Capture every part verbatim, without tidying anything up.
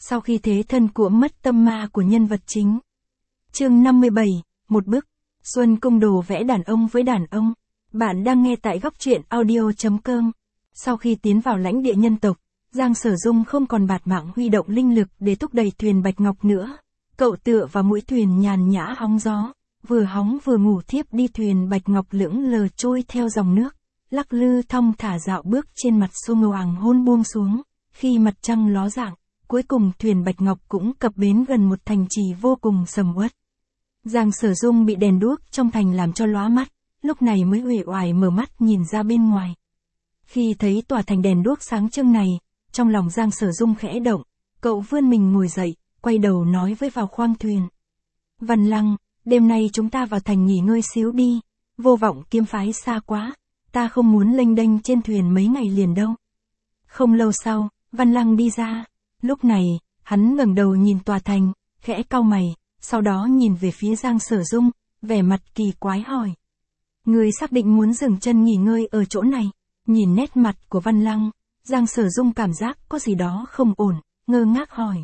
Sau khi thế thân của mất tâm ma của nhân vật chính. Chương năm mươi bảy, một bức. Xuân Cung đồ vẽ đàn ông với đàn ông. Bạn đang nghe tại góc truyện audio.com. Sau khi tiến vào lãnh địa nhân tộc, Giang Sở Dung không còn bạt mạng huy động linh lực để thúc đẩy thuyền Bạch Ngọc nữa. Cậu tựa vào mũi thuyền nhàn nhã hóng gió, vừa hóng vừa ngủ thiếp đi. Thuyền Bạch Ngọc lững lờ trôi theo dòng nước, lắc lư thong thả dạo bước trên mặt sông hoàng hôn buông xuống. Khi mặt trăng ló dạng, cuối cùng thuyền Bạch Ngọc cũng cập bến gần một thành trì vô cùng sầm uất. Giang Sở Dung bị đèn đuốc trong thành làm cho lóa mắt, lúc này mới uể oải mở mắt nhìn ra bên ngoài. Khi thấy tòa thành đèn đuốc sáng trưng này, trong lòng Giang Sở Dung khẽ động, cậu vươn mình ngồi dậy, quay đầu nói với vào khoang thuyền. Văn Lăng, đêm nay chúng ta vào thành nghỉ ngơi xíu đi, Vô Vọng Kiếm phái xa quá, ta không muốn lênh đênh trên thuyền mấy ngày liền đâu. Không lâu sau, Văn Lăng đi ra, lúc này, hắn ngẩng đầu nhìn tòa thành, khẽ cau mày, sau đó nhìn về phía Giang Sở Dung, vẻ mặt kỳ quái hỏi. Người xác định muốn dừng chân nghỉ ngơi ở chỗ này? Nhìn nét mặt của Văn Lăng, Giang Sở Dung cảm giác có gì đó không ổn, ngơ ngác hỏi.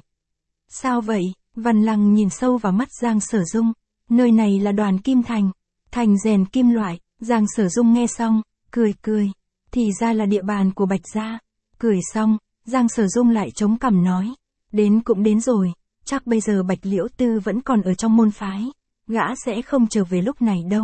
Sao vậy? Văn Lăng nhìn sâu vào mắt Giang Sở Dung, nơi này là Đoàn Kim Thành, thành rèn kim loại. Giang Sở Dung nghe xong, cười cười, thì ra là địa bàn của Bạch gia. Cười xong, Giang Sở Dung lại chống cằm nói, đến cũng đến rồi, chắc bây giờ Bạch Liễu Tư vẫn còn ở trong môn phái, gã sẽ không trở về lúc này đâu.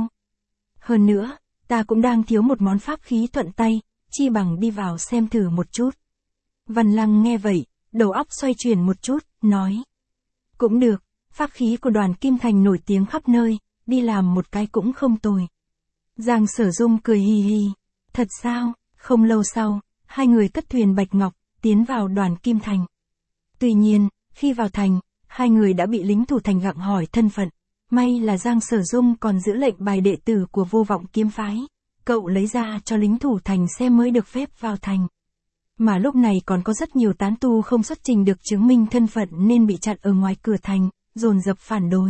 Hơn nữa, ta cũng đang thiếu một món pháp khí thuận tay, chi bằng đi vào xem thử một chút. Văn Lăng nghe vậy, đầu óc xoay chuyển một chút, nói. Cũng được, pháp khí của Đoàn Kim Thành nổi tiếng khắp nơi, đi làm một cái cũng không tồi. Giang Sở Dung cười hì hì, thật sao? Không lâu sau, hai người cất thuyền Bạch Ngọc, tiến vào Đoàn Kim Thành. Tuy nhiên, khi vào thành, hai người đã bị lính thủ thành gặng hỏi thân phận. May là Giang Sở Dung còn giữ lệnh bài đệ tử của Vô Vọng Kiếm phái. Cậu lấy ra cho lính thủ thành xem mới được phép vào thành. Mà lúc này còn có rất nhiều tán tu không xuất trình được chứng minh thân phận nên bị chặn ở ngoài cửa thành, dồn dập phản đối.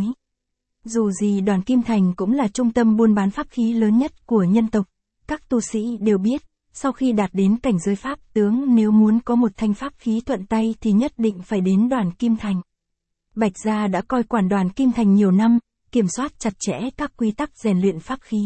Dù gì Đoàn Kim Thành cũng là trung tâm buôn bán pháp khí lớn nhất của nhân tộc. Các tu sĩ đều biết, sau khi đạt đến cảnh giới pháp tướng nếu muốn có một thanh pháp khí thuận tay thì nhất định phải đến Đoàn Kim Thành. Bạch gia đã coi quản Đoàn Kim Thành nhiều năm, kiểm soát chặt chẽ các quy tắc rèn luyện pháp khí.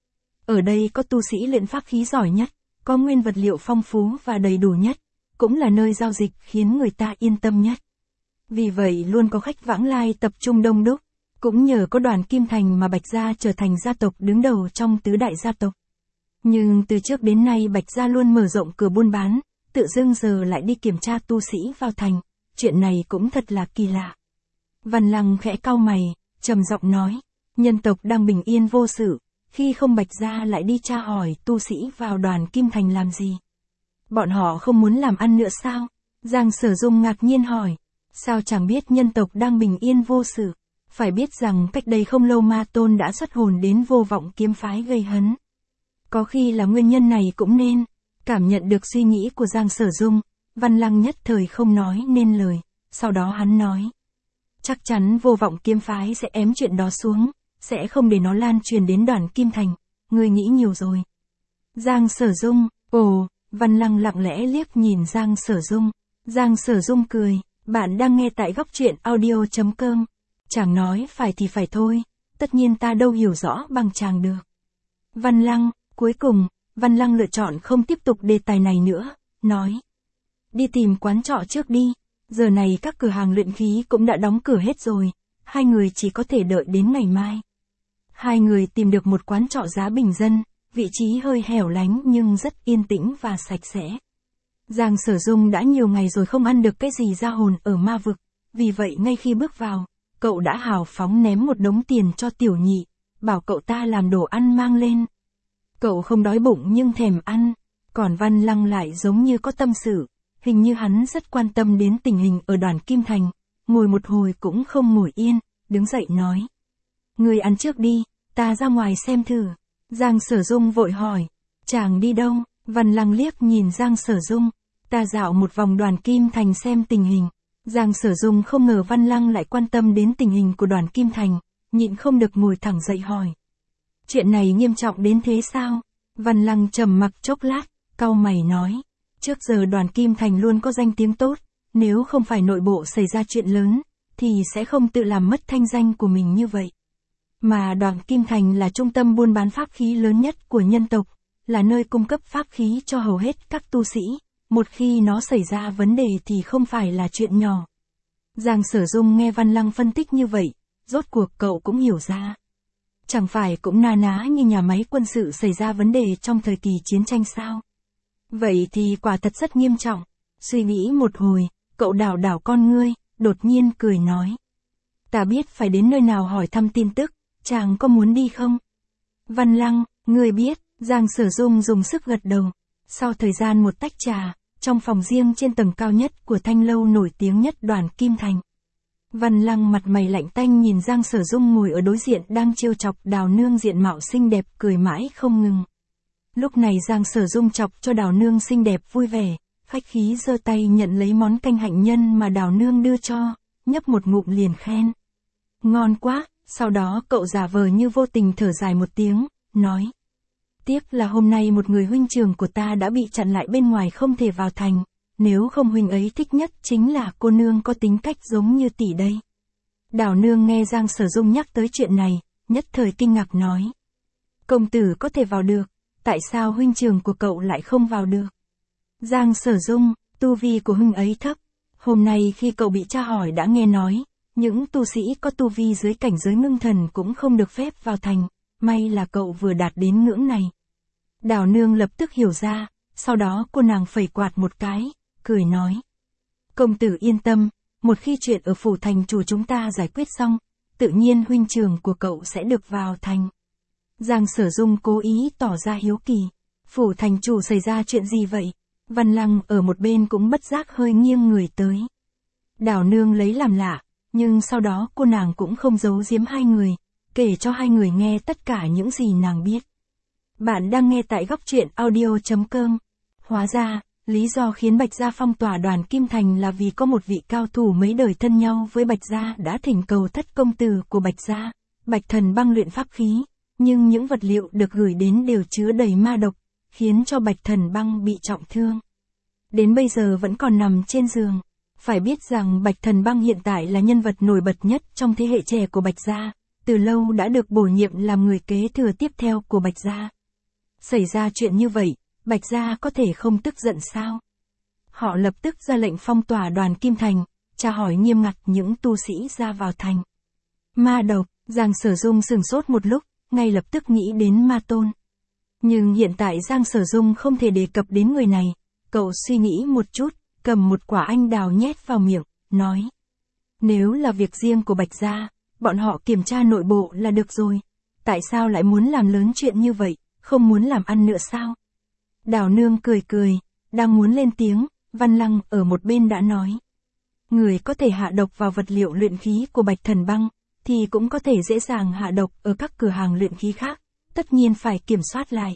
Ở đây có tu sĩ luyện pháp khí giỏi nhất, có nguyên vật liệu phong phú và đầy đủ nhất, cũng là nơi giao dịch khiến người ta yên tâm nhất. Vì vậy luôn có khách vãng lai tập trung đông đúc, cũng nhờ có Đoàn Kim Thành mà Bạch gia trở thành gia tộc đứng đầu trong tứ đại gia tộc. Nhưng từ trước đến nay Bạch gia luôn mở rộng cửa buôn bán, tự dưng giờ lại đi kiểm tra tu sĩ vào thành, chuyện này cũng thật là kỳ lạ. Văn Lăng khẽ cau mày, trầm giọng nói, nhân tộc đang bình yên vô sự, khi không Bạch gia lại đi tra hỏi tu sĩ vào Đoàn Kim Thành làm gì? Bọn họ không muốn làm ăn nữa sao? Giang Sở Dung ngạc nhiên hỏi, sao chẳng biết nhân tộc đang bình yên vô sự? Phải biết rằng cách đây không lâu Ma Tôn đã xuất hồn đến Vô Vọng Kiếm phái gây hấn. Có khi là nguyên nhân này cũng nên. Cảm nhận được suy nghĩ của Giang Sở Dung, Văn Lăng nhất thời không nói nên lời, sau đó hắn nói. Chắc chắn Vô Vọng Kiếm phái sẽ ém chuyện đó xuống, sẽ không để nó lan truyền đến Đoàn Kim Thành, ngươi nghĩ nhiều rồi. Giang Sở Dung, ồ, Văn Lăng lặng lẽ liếc nhìn Giang Sở Dung. Giang Sở Dung cười, bạn đang nghe tại góc truyện audio.com. Chàng nói phải thì phải thôi, tất nhiên ta đâu hiểu rõ bằng chàng được. Văn Lăng, cuối cùng, Văn Lăng lựa chọn không tiếp tục đề tài này nữa, nói. Đi tìm quán trọ trước đi, giờ này các cửa hàng luyện khí cũng đã đóng cửa hết rồi, hai người chỉ có thể đợi đến ngày mai. Hai người tìm được một quán trọ giá bình dân, vị trí hơi hẻo lánh nhưng rất yên tĩnh và sạch sẽ. Giang Sở Dung đã nhiều ngày rồi không ăn được cái gì ra hồn ở ma vực, vì vậy ngay khi bước vào, cậu đã hào phóng ném một đống tiền cho Tiểu Nhị, bảo cậu ta làm đồ ăn mang lên. Cậu không đói bụng nhưng thèm ăn, còn Văn Lăng lại giống như có tâm sự, hình như hắn rất quan tâm đến tình hình ở Đoàn Kim Thành, ngồi một hồi cũng không ngồi yên, đứng dậy nói. Người ăn trước đi, ta ra ngoài xem thử. Giang Sở Dung vội hỏi, chàng đi đâu? Văn Lăng liếc nhìn Giang Sở Dung, ta dạo một vòng Đoàn Kim Thành xem tình hình. Giang Sở Dung không ngờ Văn Lăng lại quan tâm đến tình hình của Đoàn Kim Thành, nhịn không được ngồi thẳng dậy hỏi. Chuyện này nghiêm trọng đến thế sao? Văn Lăng trầm mặc chốc lát, cau mày nói. Trước giờ Đoàn Kim Thành luôn có danh tiếng tốt, nếu không phải nội bộ xảy ra chuyện lớn, thì sẽ không tự làm mất thanh danh của mình như vậy. Mà Đoàn Kim Thành là trung tâm buôn bán pháp khí lớn nhất của nhân tộc, là nơi cung cấp pháp khí cho hầu hết các tu sĩ, một khi nó xảy ra vấn đề thì không phải là chuyện nhỏ. Giang Sở Dung nghe Văn Lăng phân tích như vậy, rốt cuộc cậu cũng hiểu ra. Chẳng phải cũng na ná như nhà máy quân sự xảy ra vấn đề trong thời kỳ chiến tranh sao? Vậy thì quả thật rất nghiêm trọng. Suy nghĩ một hồi, cậu đảo đảo con ngươi, đột nhiên cười nói. Ta biết phải đến nơi nào hỏi thăm tin tức, chàng có muốn đi không? Văn Lăng, ngươi biết, Giang Sở Dung dùng sức gật đầu. Sau thời gian một tách trà, trong phòng riêng trên tầng cao nhất của thanh lâu nổi tiếng nhất Đoàn Kim Thành. Văn Lăng mặt mày lạnh tanh nhìn Giang Sở Dung ngồi ở đối diện đang trêu chọc Đào Nương diện mạo xinh đẹp cười mãi không ngừng. Lúc này Giang Sở Dung chọc cho Đào Nương xinh đẹp vui vẻ, khách khí giơ tay nhận lấy món canh hạnh nhân mà Đào Nương đưa cho, nhấp một ngụm liền khen. Ngon quá, sau đó cậu giả vờ như vô tình thở dài một tiếng, nói. Tiếc là hôm nay một người huynh trưởng của ta đã bị chặn lại bên ngoài không thể vào thành, nếu không huynh ấy thích nhất chính là cô nương có tính cách giống như tỷ đây. Đào Nương nghe Giang Sở Dung nhắc tới chuyện này, nhất thời kinh ngạc nói. Công tử có thể vào được, tại sao huynh trưởng của cậu lại không vào được? Giang Sở Dung, tu vi của huynh ấy thấp, hôm nay khi cậu bị tra hỏi đã nghe nói, những tu sĩ có tu vi dưới cảnh giới ngưng thần cũng không được phép vào thành, may là cậu vừa đạt đến ngưỡng này. Đào Nương lập tức hiểu ra, sau đó cô nàng phẩy quạt một cái, cười nói. Công tử yên tâm, một khi chuyện ở phủ thành chủ chúng ta giải quyết xong, tự nhiên huynh trưởng của cậu sẽ được vào thành. Giang Sở Dung cố ý tỏ ra hiếu kỳ. Phủ thành chủ xảy ra chuyện gì vậy? Văn Lăng ở một bên cũng bất giác hơi nghiêng người tới. Đào Nương lấy làm lạ, nhưng sau đó cô nàng cũng không giấu giếm hai người, kể cho hai người nghe tất cả những gì nàng biết. Bạn đang nghe tại góc truyện audio chấm com. Hóa ra, lý do khiến Bạch Gia phong tỏa Đoàn Kim Thành là vì có một vị cao thủ mấy đời thân nhau với Bạch Gia đã thỉnh cầu thất công tử của Bạch Gia, Bạch Thần Băng luyện pháp khí, nhưng những vật liệu được gửi đến đều chứa đầy ma độc, khiến cho Bạch Thần Băng bị trọng thương. Đến bây giờ vẫn còn nằm trên giường. Phải biết rằng Bạch Thần Băng hiện tại là nhân vật nổi bật nhất trong thế hệ trẻ của Bạch Gia, từ lâu đã được bổ nhiệm làm người kế thừa tiếp theo của Bạch Gia. Xảy ra chuyện như vậy, Bạch Gia có thể không tức giận sao? Họ lập tức ra lệnh phong tỏa Đoàn Kim Thành, tra hỏi nghiêm ngặt những tu sĩ ra vào thành. Ma độc, Giang Sở Dung sửng sốt một lúc, ngay lập tức nghĩ đến Ma Tôn. Nhưng hiện tại Giang Sở Dung không thể đề cập đến người này, cậu suy nghĩ một chút, cầm một quả anh đào nhét vào miệng, nói. Nếu là việc riêng của Bạch Gia, bọn họ kiểm tra nội bộ là được rồi. Tại sao lại muốn làm lớn chuyện như vậy, không muốn làm ăn nữa sao? Đào Nương cười cười, đang muốn lên tiếng, Văn Lăng ở một bên đã nói. Người có thể hạ độc vào vật liệu luyện khí của Bạch Thần Băng, thì cũng có thể dễ dàng hạ độc ở các cửa hàng luyện khí khác, tất nhiên phải kiểm soát lại.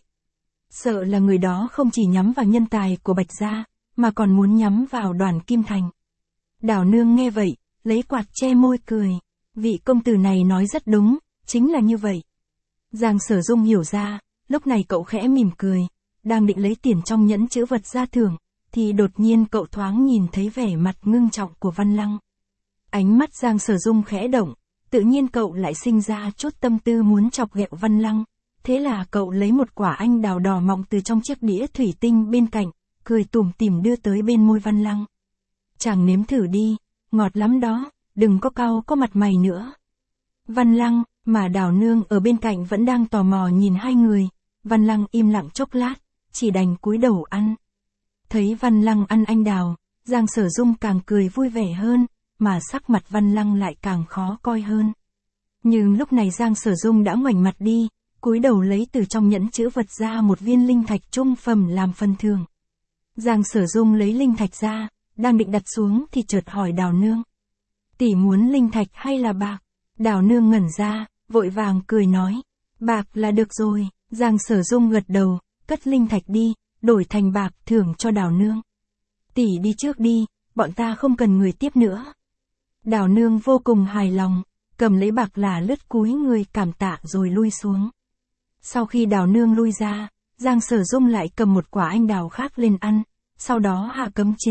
Sợ là người đó không chỉ nhắm vào nhân tài của Bạch Gia, mà còn muốn nhắm vào Đoàn Kim Thành. Đào Nương nghe vậy, lấy quạt che môi cười. Vị công tử này nói rất đúng, chính là như vậy. Giang Sở Dung hiểu ra, lúc này cậu khẽ mỉm cười, đang định lấy tiền trong nhẫn chữ vật ra thưởng, thì đột nhiên cậu thoáng nhìn thấy vẻ mặt ngưng trọng của Văn Lăng. Ánh mắt Giang Sở Dung khẽ động, tự nhiên cậu lại sinh ra chút tâm tư muốn chọc ghẹo Văn Lăng, thế là cậu lấy một quả anh đào đỏ mọng từ trong chiếc đĩa thủy tinh bên cạnh, cười tủm tỉm đưa tới bên môi Văn Lăng. Chàng nếm thử đi, ngọt lắm đó, đừng có cau có mặt mày nữa. Văn Lăng, mà Đào Nương ở bên cạnh vẫn đang tò mò nhìn hai người, Văn Lăng im lặng chốc lát, chỉ đành cúi đầu ăn. Thấy Văn Lăng ăn anh đào, Giang Sở Dung càng cười vui vẻ hơn, mà sắc mặt Văn Lăng lại càng khó coi hơn. Nhưng lúc này Giang Sở Dung đã ngoảnh mặt đi, cúi đầu lấy từ trong nhẫn chữ vật ra một viên linh thạch trung phẩm làm phần thưởng. Giang Sở Dung lấy linh thạch ra, đang định đặt xuống thì chợt hỏi Đào Nương. Tỷ muốn linh thạch hay là bạc? Đào Nương ngẩn ra, vội vàng cười nói. Bạc là được rồi. Giang Sở Dung gật đầu, cất linh thạch đi, đổi thành bạc thưởng cho Đào Nương. Tỷ đi trước đi, bọn ta không cần người tiếp nữa. Đào Nương vô cùng hài lòng, cầm lấy bạc là lướt cúi người cảm tạ rồi lui xuống. Sau khi Đào Nương lui ra, Giang Sở Dung lại cầm một quả anh đào khác lên ăn, sau đó hạ cấm chế,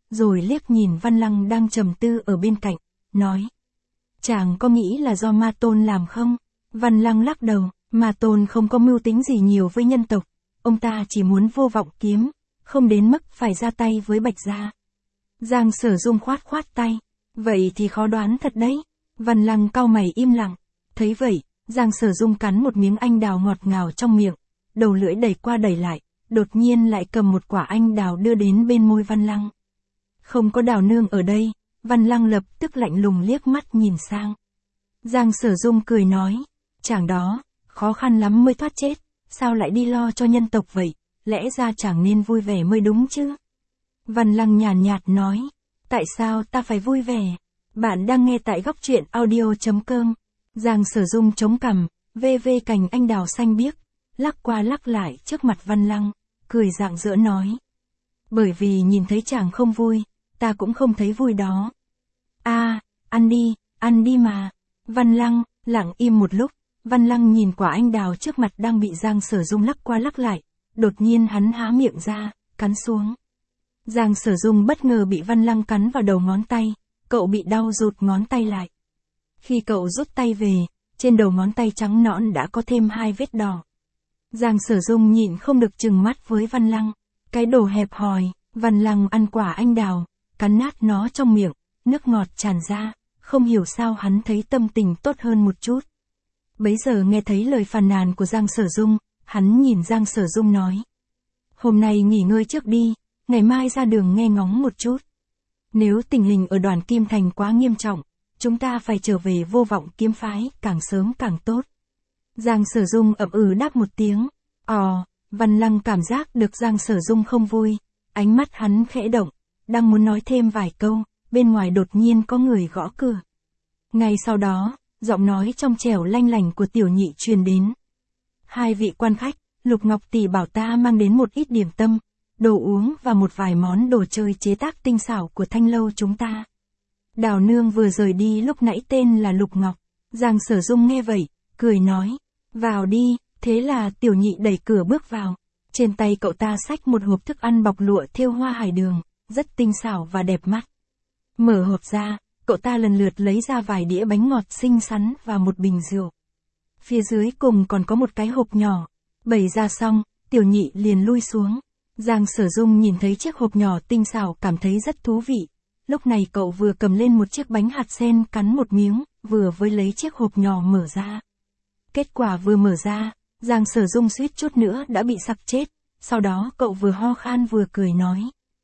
rồi liếc nhìn Văn Lăng đang trầm tư ở bên cạnh, nói. Chàng có nghĩ là do Ma Tôn làm không? Văn Lăng lắc đầu, Ma Tôn không có mưu tính gì nhiều với nhân tộc, ông ta chỉ muốn vô vọng kiếm, không đến mức phải ra tay với Bạch Gia. Giang Sở Dung khoát khoát tay, vậy thì khó đoán thật đấy. Văn Lăng cau mày im lặng, thấy vậy, Giang Sở Dung cắn một miếng anh đào ngọt ngào trong miệng, đầu lưỡi đẩy qua đẩy lại, đột nhiên lại cầm một quả anh đào đưa đến bên môi Văn Lăng. Không có Đào nương ở đây, Văn Lăng lập tức lạnh lùng liếc mắt nhìn sang. Giang Sở Dung cười nói, chàng đó, khó khăn lắm mới thoát chết, sao lại đi lo cho nhân tộc vậy, lẽ ra chàng nên vui vẻ mới đúng chứ. Văn Lăng nhàn nhạt nói, tại sao ta phải vui vẻ? Bạn đang nghe tại góc truyện audio.com. Giang Sở Dung chống cằm, vê vê cành anh đào xanh biếc, lắc qua lắc lại trước mặt Văn Lăng, cười rạng rỡ nói. Bởi vì nhìn thấy chàng không vui, ta cũng không thấy vui đó. A, à, ăn đi, ăn đi mà. Văn Lăng, lặng im một lúc, Văn Lăng nhìn quả anh đào trước mặt đang bị Giang Sở Dung lắc qua lắc lại, đột nhiên hắn há miệng ra, cắn xuống. Giang Sở Dung bất ngờ bị Văn Lăng cắn vào đầu ngón tay, cậu bị đau rụt ngón tay lại. Khi cậu rút tay về, trên đầu ngón tay trắng nõn đã có thêm hai vết đỏ. Giang Sở Dung nhịn không được trừng mắt với Văn Lăng, cái đồ hẹp hòi. Văn Lăng ăn quả anh đào, cắn nát nó trong miệng, nước ngọt tràn ra, không hiểu sao hắn thấy tâm tình tốt hơn một chút. Bấy giờ nghe thấy lời phàn nàn của Giang Sở Dung, hắn nhìn Giang Sở Dung nói. Hôm nay nghỉ ngơi trước đi, ngày mai ra đường nghe ngóng một chút. Nếu tình hình ở Đoàn Kim Thành quá nghiêm trọng, chúng ta phải trở về Vô Vọng Kiếm Phái, càng sớm càng tốt. Giang Sở Dung ậm ừ đáp một tiếng. Ồ, Văn Lăng cảm giác được Giang Sở Dung không vui, ánh mắt hắn khẽ động, đang muốn nói thêm vài câu, bên ngoài đột nhiên có người gõ cửa. Ngay sau đó, giọng nói trong trẻo lanh lành của Tiểu Nhị truyền đến. Hai vị quan khách, Lục Ngọc tỷ bảo ta mang đến một ít điểm tâm, đồ uống và một vài món đồ chơi chế tác tinh xảo của Thanh lâu chúng ta. Đào nương vừa rời đi lúc nãy tên là Lục Ngọc. Giang Sở Dung nghe vậy, cười nói, vào đi. Thế là Tiểu Nhị đẩy cửa bước vào. Trên tay cậu ta xách một hộp thức ăn bọc lụa thêu hoa hải đường, rất tinh xảo và đẹp mắt. Mở hộp ra, cậu ta lần lượt lấy ra vài đĩa bánh ngọt xinh xắn và một bình rượu. Phía dưới cùng còn có một cái hộp nhỏ. Bày ra xong, Tiểu Nhị liền lui xuống. Giang Sở Dung nhìn thấy chiếc hộp nhỏ tinh xảo cảm thấy rất thú vị. Lúc này cậu vừa cầm lên một chiếc bánh hạt sen cắn một miếng, vừa với lấy chiếc hộp nhỏ mở ra. Kết quả vừa mở ra, Giang Sở Dung suýt chút nữa đã bị sặc chết, sau đó cậu vừa ho khan vừa cười nói.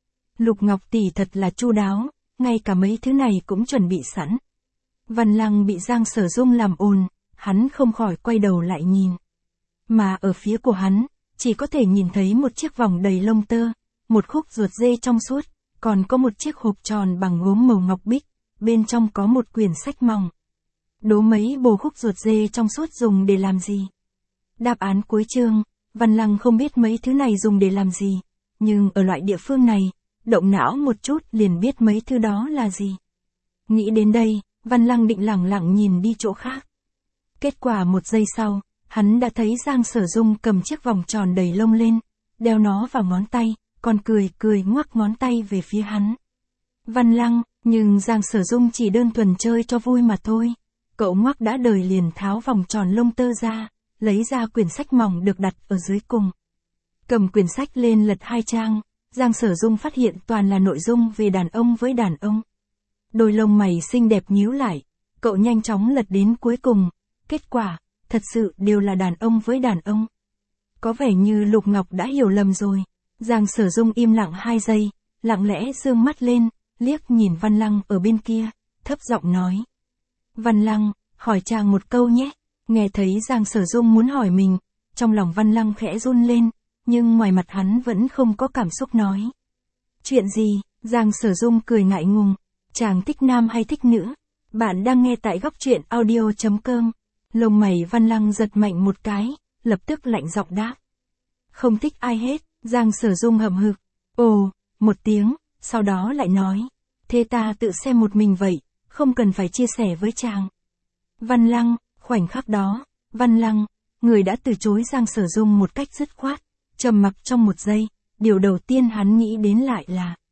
Lục Ngọc tỷ thật là chu đáo, ngay cả mấy thứ này cũng chuẩn bị sẵn. Văn Lăng bị Giang Sở Dung làm ồn, hắn không khỏi quay đầu lại nhìn. Mà ở phía của hắn, chỉ có thể nhìn thấy một chiếc vòng đầy lông tơ, một khúc ruột dê trong suốt, còn có một chiếc hộp tròn bằng gốm màu ngọc bích, bên trong có một quyển sách mỏng. Đố mấy bồ khúc ruột dê trong suốt dùng để làm gì? Đáp án cuối chương, Văn Lăng không biết mấy thứ này dùng để làm gì, nhưng ở loại địa phương này, động não một chút liền biết mấy thứ đó là gì. Nghĩ đến đây, Văn Lăng định lẳng lặng nhìn đi chỗ khác. Kết quả một giây sau, hắn đã thấy Giang Sở Dung cầm chiếc vòng tròn đầy lông lên, đeo nó vào ngón tay, còn cười cười ngoắc ngón tay về phía hắn. Văn Lăng, nhưng Giang Sở Dung chỉ đơn thuần chơi cho vui mà thôi. Cậu ngoắc đã đời liền tháo vòng tròn lông tơ ra, lấy ra quyển sách mỏng được đặt ở dưới cùng. Cầm quyển sách lên lật hai trang, Giang Sở Dung phát hiện toàn là nội dung về đàn ông với đàn ông. Đôi lông mày xinh đẹp nhíu lại, cậu nhanh chóng lật đến cuối cùng, kết quả, thật sự đều là đàn ông với đàn ông. Có vẻ như Lục Ngọc đã hiểu lầm rồi. Giang Sở Dung im lặng hai giây, lặng lẽ dương mắt lên, liếc nhìn Văn Lăng ở bên kia, thấp giọng nói. Văn Lăng, hỏi chàng một câu nhé. Nghe thấy Giang Sở Dung muốn hỏi mình, trong lòng Văn Lăng khẽ run lên, nhưng ngoài mặt hắn vẫn không có cảm xúc nói. Chuyện gì? Giang Sở Dung cười ngại ngùng. Chàng thích nam hay thích nữ? Bạn đang nghe tại góc truyện audio.com. Lông mày Văn Lăng giật mạnh một cái, lập tức lạnh giọng đáp. Không thích ai hết. Giang Sở Dung hậm hực. Ồ, một tiếng, sau đó lại nói. Thế ta tự xem một mình vậy, không cần phải chia sẻ với chàng. Văn Lăng, khoảnh khắc đó, Văn Lăng, người đã từ chối Giang Sở Dung một cách dứt khoát, trầm mặc trong một giây, điều đầu tiên hắn nghĩ đến lại là.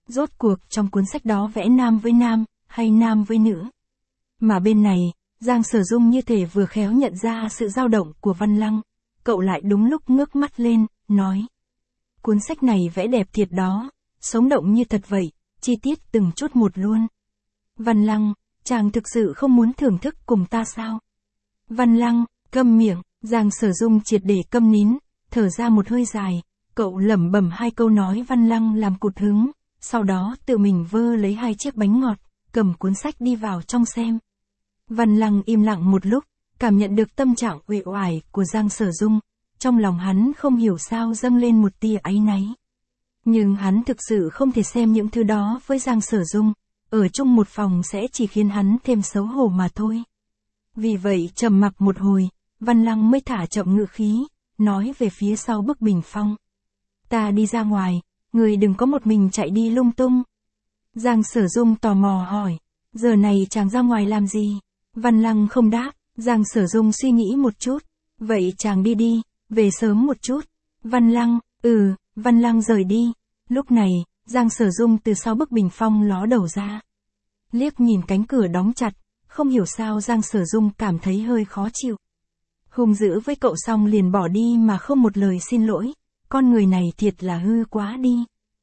Rốt cuộc trong cuốn sách đó vẽ nam với nam, hay nam với nữ. Mà bên này, Giang Sở Dung như thể vừa khéo nhận ra sự dao động của Văn Lăng, cậu lại đúng lúc ngước mắt lên, nói. Cuốn sách này vẽ đẹp thiệt đó, sống động như thật vậy, chi tiết từng chút một luôn. Văn Lăng, chàng thực sự không muốn thưởng thức cùng ta sao? Văn Lăng, câm miệng, Giang Sở Dung triệt để câm nín, thở ra một hơi dài, cậu lẩm bẩm hai câu nói Văn Lăng làm cụt hứng, sau đó tự mình vơ lấy hai chiếc bánh ngọt, cầm cuốn sách đi vào trong xem. Văn Lăng im lặng một lúc, cảm nhận được tâm trạng uể oải của Giang Sở Dung, trong lòng hắn không hiểu sao dâng lên một tia áy náy. Nhưng hắn thực sự không thể xem những thứ đó với Giang Sở Dung, ở chung một phòng sẽ chỉ khiến hắn thêm xấu hổ mà thôi. Vì vậy trầm mặc một hồi, Văn Lăng mới thả chậm ngữ khí, nói về phía sau bức bình phong. Ta đi ra ngoài, người đừng có một mình chạy đi lung tung. Giang Sở Dung tò mò hỏi, giờ này chàng ra ngoài làm gì? Văn Lăng không đáp, Giang Sở Dung suy nghĩ một chút, vậy chàng đi đi, về sớm một chút. Văn Lăng, ừ, Văn Lăng rời đi. Lúc này, Giang Sở Dung từ sau bức bình phong ló đầu ra. Liếc nhìn cánh cửa đóng chặt, không hiểu sao Giang Sở Dung cảm thấy hơi khó chịu. Hung dữ với cậu xong liền bỏ đi mà không một lời xin lỗi, con người này thiệt là hư quá đi.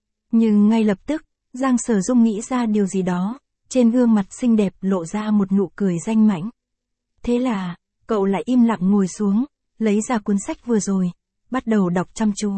Nhưng ngay lập tức, Giang Sở Dung nghĩ ra điều gì đó, trên gương mặt xinh đẹp lộ ra một nụ cười danh mãnh. Thế là, cậu lại im lặng ngồi xuống, lấy ra cuốn sách vừa rồi, bắt đầu đọc chăm chú.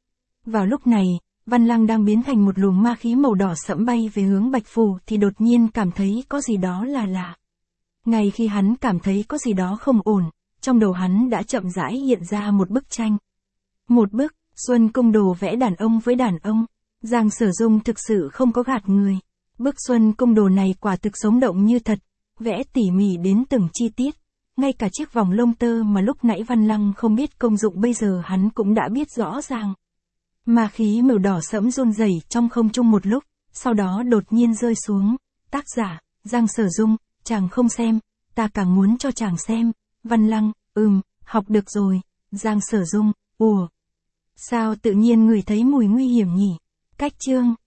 Vào lúc này, Văn Lăng đang biến thành một luồng ma khí màu đỏ sẫm bay về hướng Bạch Phủ thì đột nhiên cảm thấy có gì đó là lạ. Ngay khi hắn cảm thấy có gì đó không ổn, trong đầu hắn đã chậm rãi hiện ra một bức tranh. Một bức, Xuân Cung Đồ vẽ đàn ông với đàn ông. Giang Sở Dung thực sự không có gạt người. Bức Xuân Cung Đồ này quả thực sống động như thật, vẽ tỉ mỉ đến từng chi tiết. Ngay cả chiếc vòng lông tơ mà lúc nãy Văn Lăng không biết công dụng bây giờ hắn cũng đã biết rõ ràng. Ma khí màu đỏ sẫm run rẩy trong không trung một lúc, sau đó đột nhiên rơi xuống. Tác giả, Giang Sở Dung, chàng không xem, ta càng muốn cho chàng xem. Văn Lăng, ừm, học được rồi. Giang Sở Dung, ủa. Sao tự nhiên người thấy mùi nguy hiểm nhỉ? Cách chương.